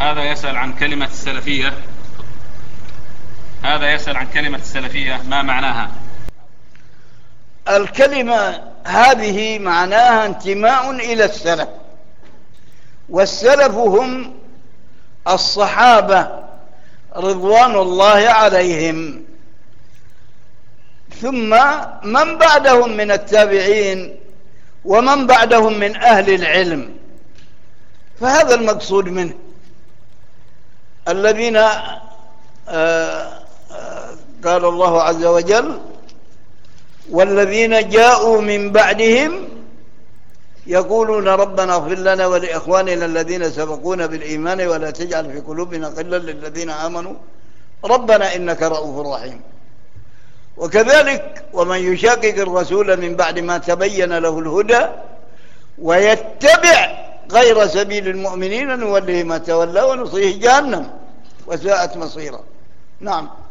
هذا يسأل عن كلمة السلفية. ما معناها؟ الكلمة هذه معناها انتماء إلى السلف، والسلف هم الصحابة رضوان الله عليهم، ثم من بعدهم من التابعين ومن بعدهم من أهل العلم. فهذا المقصود منه، الذين قال الله عز وجل: والذين جاءوا من بعدهم يقولون ربنا اغفر لنا ولإخواننا الذين سبقونا بالإيمان ولا تجعل في قلوبنا غلا للذين آمنوا ربنا إنك رؤوف رحيم. وكذلك: ومن يشاقق الرسول من بعد ما تبين له الهدى ويتبع غير سبيل المؤمنين نوله ما تولى ونصيه جهنم وساءت مصيرا. نعم.